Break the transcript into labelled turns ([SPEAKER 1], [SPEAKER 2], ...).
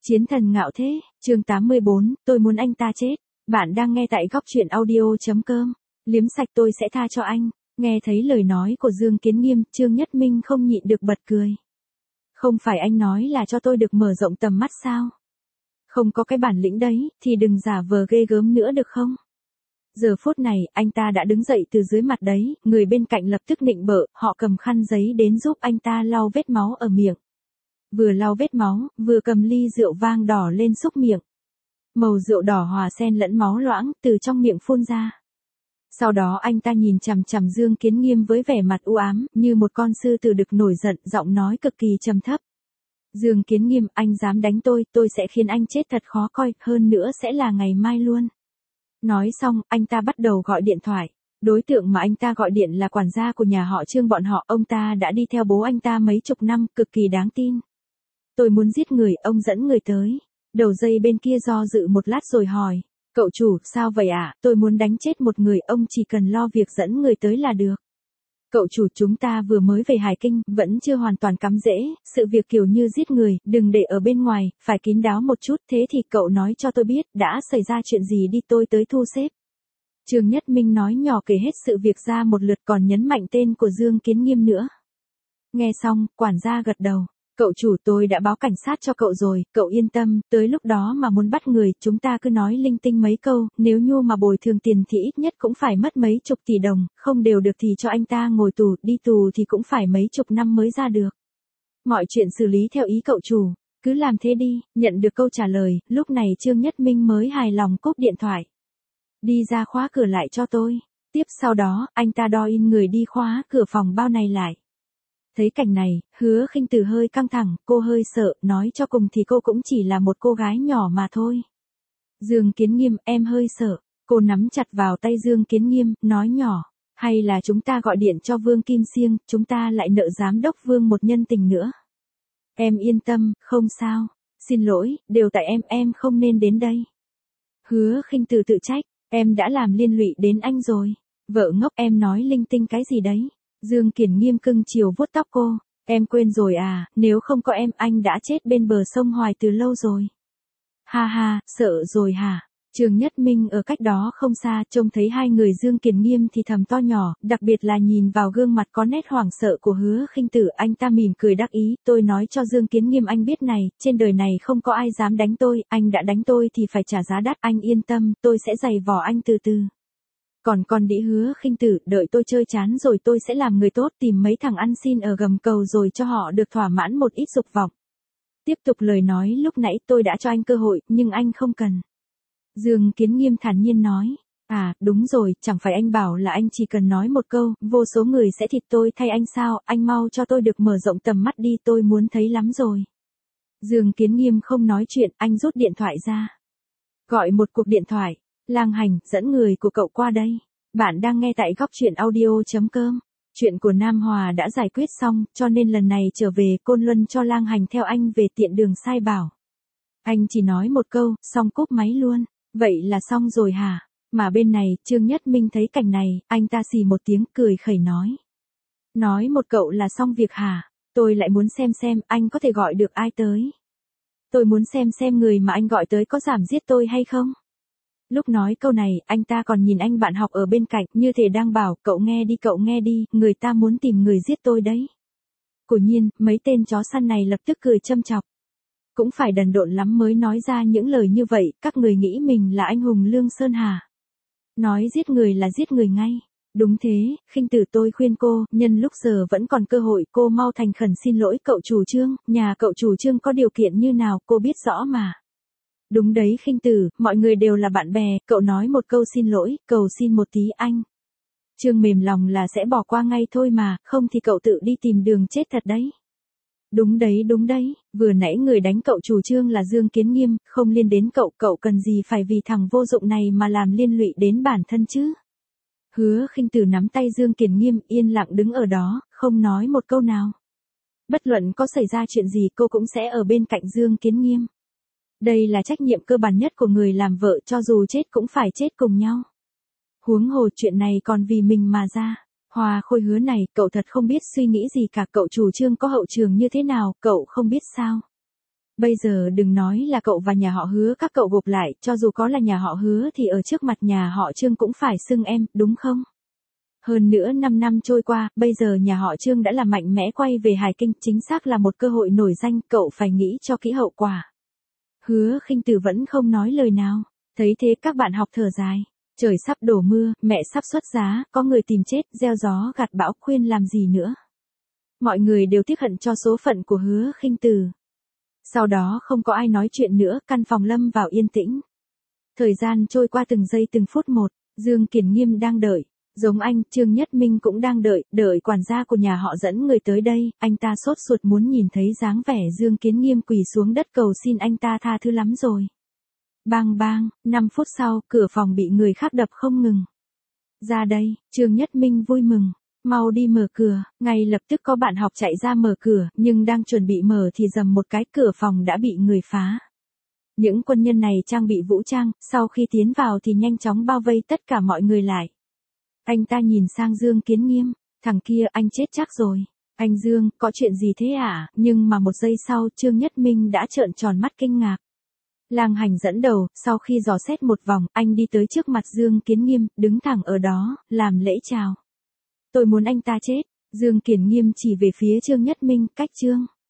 [SPEAKER 1] Chiến thần ngạo thế, chương 84, tôi muốn anh ta chết. Bạn đang nghe tại góc truyện audio.com. Liếm sạch tôi sẽ tha cho anh. Nghe thấy lời nói của Dương Kiến Nghiêm, Trương Nhất Minh không nhịn được bật cười. Không phải anh nói là cho tôi được mở rộng tầm mắt sao? Không có cái bản lĩnh đấy, thì đừng giả vờ ghê gớm nữa được không? Giờ phút này, anh ta đã đứng dậy từ dưới mặt đấy, người bên cạnh lập tức nịnh bợ, họ cầm khăn giấy đến giúp anh ta lau vết máu ở miệng. Vừa lau vết máu, vừa cầm ly rượu vang đỏ lên xúc miệng. Màu rượu đỏ hòa xen lẫn máu loãng từ trong miệng phun ra. Sau đó anh ta nhìn chằm chằm Dương Kiến Nghiêm với vẻ mặt u ám, như một con sư tử đực nổi giận, giọng nói cực kỳ trầm thấp. Dương Kiến Nghiêm, anh dám đánh tôi sẽ khiến anh chết thật khó coi, hơn nữa sẽ là ngày mai luôn. Nói xong, anh ta bắt đầu gọi điện thoại. Đối tượng mà anh ta gọi điện là quản gia của nhà họ Trương bọn họ, ông ta đã đi theo bố anh ta mấy chục năm, cực kỳ đáng tin. Tôi muốn giết người, ông dẫn người tới. Đầu dây bên kia do dự một lát rồi hỏi. Cậu chủ, sao vậy ạ? Tôi muốn đánh chết một người, ông chỉ cần lo việc dẫn người tới là được. Cậu chủ, chúng ta vừa mới về Hải Kinh, vẫn chưa hoàn toàn cắm rễ, sự việc kiểu như giết người, đừng để ở bên ngoài, phải kín đáo một chút, thế thì cậu nói cho tôi biết, đã xảy ra chuyện gì đi, tôi tới thu xếp. Trương Nhất Minh nói nhỏ kể hết sự việc ra một lượt, còn nhấn mạnh tên của Dương Kiến Nghiêm nữa. Nghe xong, quản gia gật đầu. Cậu chủ, tôi đã báo cảnh sát cho cậu rồi, cậu yên tâm, tới lúc đó mà muốn bắt người, chúng ta cứ nói linh tinh mấy câu, nếu như mà bồi thường tiền thì ít nhất cũng phải mất mấy chục tỷ đồng, không đều được thì cho anh ta ngồi tù, đi tù thì cũng phải mấy chục năm mới ra được. Mọi chuyện xử lý theo ý cậu chủ, cứ làm thế đi. Nhận được câu trả lời, lúc này Trương Nhất Minh mới hài lòng cúp điện thoại. Đi ra khóa cửa lại cho tôi. Tiếp sau đó, anh ta đo in người đi khóa cửa phòng bao này lại. Thấy cảnh này, Hứa Khinh Từ hơi căng thẳng, cô hơi sợ, nói cho cùng thì cô cũng chỉ là một cô gái nhỏ mà thôi. Dương Kiến Nghiêm, em hơi sợ. Cô nắm chặt vào tay Dương Kiến Nghiêm, nói nhỏ. Hay là chúng ta gọi điện cho Vương Kim Siêng, chúng ta lại nợ giám đốc Vương một nhân tình nữa. Em yên tâm, không sao. Xin lỗi, đều tại em không nên đến đây. Hứa Khinh Từ tự trách, em đã làm liên lụy đến anh rồi. Vợ ngốc, em nói linh tinh cái gì đấy. Dương Kiến Nghiêm cưng chiều vuốt tóc cô. Em quên rồi à, nếu không có em anh đã chết bên bờ sông Hoài từ lâu rồi. Ha ha, sợ rồi hả? Trương Nhất Minh ở cách đó không xa trông thấy hai người Dương Kiến Nghiêm thì thầm to nhỏ, đặc biệt là nhìn vào gương mặt có nét hoảng sợ của Hứa Khinh Tử, anh ta mỉm cười đắc ý, tôi nói cho Dương Kiến Nghiêm anh biết này, trên đời này không có ai dám đánh tôi, anh đã đánh tôi thì phải trả giá đắt, anh yên tâm, tôi sẽ giày vò anh từ từ. Còn đĩ Hứa Khinh Tử, đợi tôi chơi chán rồi tôi sẽ làm người tốt, tìm mấy thằng ăn xin ở gầm cầu rồi cho họ được thỏa mãn một ít dục vọng. Tiếp tục lời nói lúc nãy, tôi đã cho anh cơ hội, nhưng anh không cần. Dương Kiến Nghiêm thản nhiên nói. À, đúng rồi, chẳng phải anh bảo là anh chỉ cần nói một câu, vô số người sẽ thịt tôi thay anh sao, anh mau cho tôi được mở rộng tầm mắt đi, tôi muốn thấy lắm rồi. Dương Kiến Nghiêm không nói chuyện, anh rút điện thoại ra. Gọi một cuộc điện thoại. Lang Hành, dẫn người của cậu qua đây. Bạn đang nghe tại góc truyện audio.com. Chuyện của Nam Hòa đã giải quyết xong, cho nên lần này trở về Côn Luân cho Lang Hành theo anh về tiện đường sai bảo. Anh chỉ nói một câu, xong cúp máy luôn. Vậy là xong rồi hả? Mà bên này, Trương Nhất Minh thấy cảnh này, anh ta xì một tiếng cười khẩy nói. Nói một cậu là xong việc hả? Tôi lại muốn xem anh có thể gọi được ai tới. Tôi muốn xem người mà anh gọi tới có giảm giết tôi hay không? Lúc nói câu này, anh ta còn nhìn anh bạn học ở bên cạnh, như thể đang bảo, cậu nghe đi, người ta muốn tìm người giết tôi đấy. Quả nhiên, mấy tên chó săn này lập tức cười châm chọc. Cũng phải đần độn lắm mới nói ra những lời như vậy, các người nghĩ mình là anh hùng Lương Sơn hả? Nói giết người là giết người ngay. Đúng thế, Khinh Tử, tôi khuyên cô, nhân lúc giờ vẫn còn cơ hội, cô mau thành khẩn xin lỗi cậu chủ Trương, nhà cậu chủ Trương có điều kiện như nào, cô biết rõ mà. Đúng đấy Khinh Tử, mọi người đều là bạn bè, cậu nói một câu xin lỗi, cầu xin một tí anh. Trương mềm lòng là sẽ bỏ qua ngay thôi mà, không thì cậu tự đi tìm đường chết thật đấy. Đúng đấy, vừa nãy người đánh cậu chủ Trương là Dương Kiến Nghiêm, không liên đến cậu cần gì phải vì thằng vô dụng này mà làm liên lụy đến bản thân chứ. Hứa Khinh Tử nắm tay Dương Kiến Nghiêm, yên lặng đứng ở đó, không nói một câu nào. Bất luận có xảy ra chuyện gì cô cũng sẽ ở bên cạnh Dương Kiến Nghiêm. Đây là trách nhiệm cơ bản nhất của người làm vợ, cho dù chết cũng phải chết cùng nhau. Huống hồ chuyện này còn vì mình mà ra. Hoa Khôi Hứa này, cậu thật không biết suy nghĩ gì cả, cậu chủ Trương có hậu trường như thế nào, cậu không biết sao. Bây giờ đừng nói là cậu và nhà họ Hứa các cậu gộp lại, cho dù có là nhà họ Hứa thì ở trước mặt nhà họ Trương cũng phải xưng em, đúng không? Hơn nữa 5 năm trôi qua, bây giờ nhà họ Trương đã là mạnh mẽ quay về Hải Kinh, chính xác là một cơ hội nổi danh, cậu phải nghĩ cho kỹ hậu quả. Hứa Khinh Từ vẫn không nói lời nào. Thấy thế các bạn học thở dài. Trời sắp đổ mưa, mẹ sắp xuất giá, có người tìm chết, gieo gió gặt bão, khuyên làm gì nữa. Mọi người đều tiếc hận cho số phận của Hứa Khinh Từ. Sau đó không có ai nói chuyện nữa, căn phòng lâm vào yên tĩnh. Thời gian trôi qua từng giây từng phút một, Dương Kiền Nghiêm đang đợi. Giống anh, Trương Nhất Minh cũng đang đợi quản gia của nhà họ dẫn người tới đây, anh ta sốt ruột muốn nhìn thấy dáng vẻ Dương Kiến Nghiêm quỳ xuống đất cầu xin anh ta tha thứ lắm rồi. Bang bang, 5 phút sau, cửa phòng bị người khác đập không ngừng. Ra đây, Trương Nhất Minh vui mừng, mau đi mở cửa, ngay lập tức có bạn học chạy ra mở cửa, nhưng đang chuẩn bị mở thì dầm một cái cửa phòng đã bị người phá. Những quân nhân này trang bị vũ trang, sau khi tiến vào thì nhanh chóng bao vây tất cả mọi người lại. Anh ta nhìn sang Dương Kiến Nghiêm, thằng kia anh chết chắc rồi. Anh Dương, có chuyện gì thế à? Nhưng mà một giây sau Trương Nhất Minh đã trợn tròn mắt kinh ngạc. Lang Hành dẫn đầu, sau khi dò xét một vòng, anh đi tới trước mặt Dương Kiến Nghiêm, đứng thẳng ở đó, làm lễ chào. Tôi muốn anh ta chết. Dương Kiến Nghiêm chỉ về phía Trương Nhất Minh, cách Trương